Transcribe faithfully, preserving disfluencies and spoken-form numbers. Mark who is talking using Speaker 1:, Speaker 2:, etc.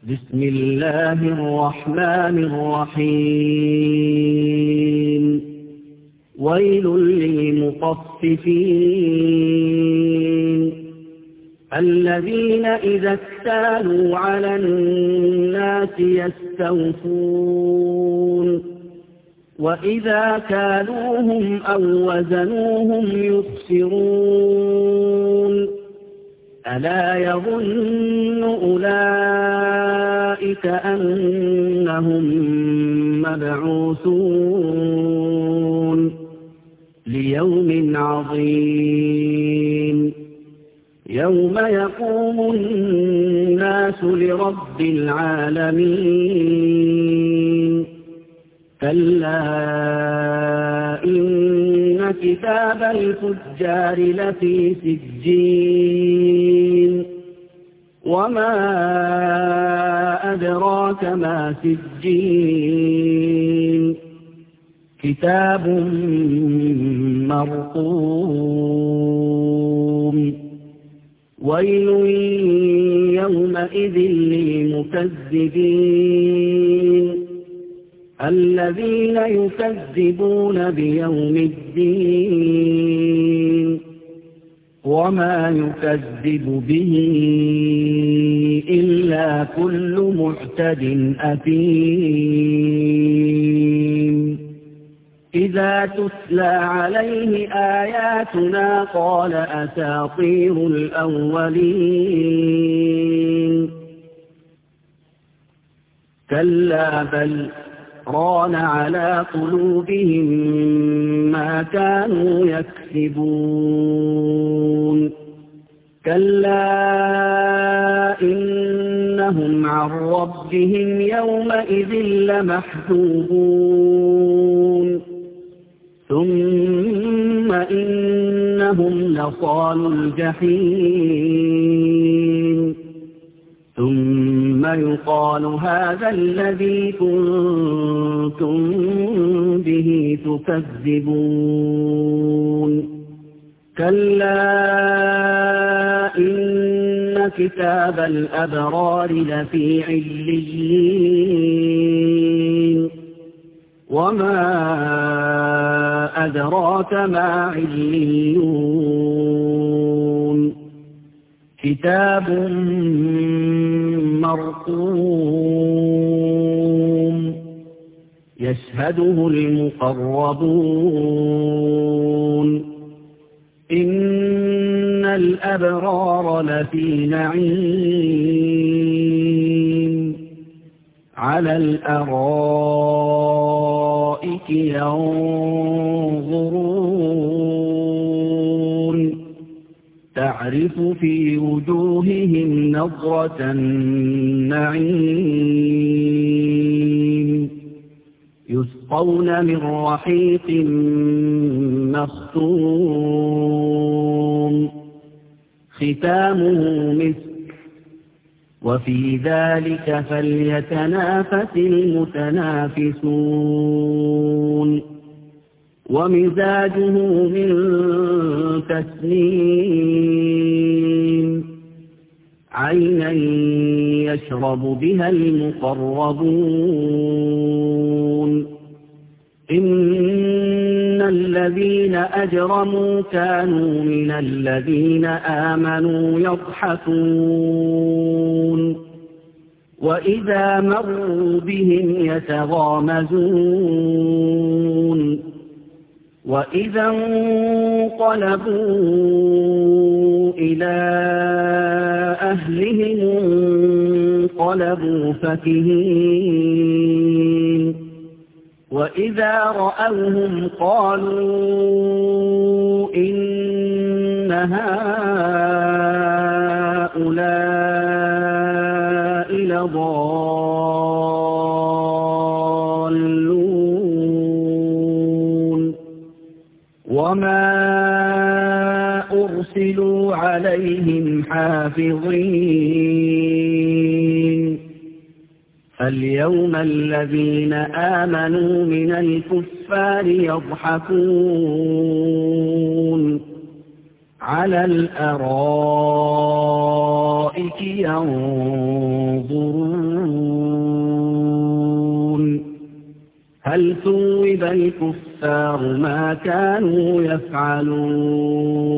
Speaker 1: بسم الله الرحمن الرحيم ويل للمطففين الذين إذا اكتالوا على الناس يستوفون وإذا كالوهم أو وزنوهم يخسرون ألا يظن أولئك أنهم مبعوثون ليوم عظيم يوم يقوم الناس لرب العالمين كلا إن كتاب الفجار لفي سجين وما أدراك ما سجين كتاب مرقوم ويل يومئذ للمكذبين الذين يكذبون بيوم الدين وما يكذب به إلا كل معتد أثيم إذا تتلى عليه آياتنا قال أساطير الأولين كلا بل ران على قلوبهم ما كانوا يكسبون كلا إنهم عن ربهم يومئذ لمحجوبون ثم إنهم لصالوا الجحيم ثم يقال هذا الذي كنتم به تكذبون كلا إن كتاب الأبرار لفي عليين وما أدراك ما عليون كتاب مرقوم يشهده المقربون إن الأبرار لفي نعيم على الأرائك ينظرون تعرف في وجوههم نضرة النعيم يسقون من رحيق مختوم ختامه مسك وفي ذلك فليتنافس المتنافسون ومزاجه من تسنيم عينا يشرب بها المقربون إن الذين أجرموا كانوا من الذين آمنوا يضحكون وإذا مروا بهم يتغامزون وإذا انقلبوا إلى أهلهم انقلبوا فكهين وإذا رأوهم قالوا إن هؤلاء لضالون وما أرسلوا عليهم حافظين اليوم الذين آمنوا من الكفار يضحكون على الأرائك ينظرون هل ثوب الكفار ما كانوا يفعلون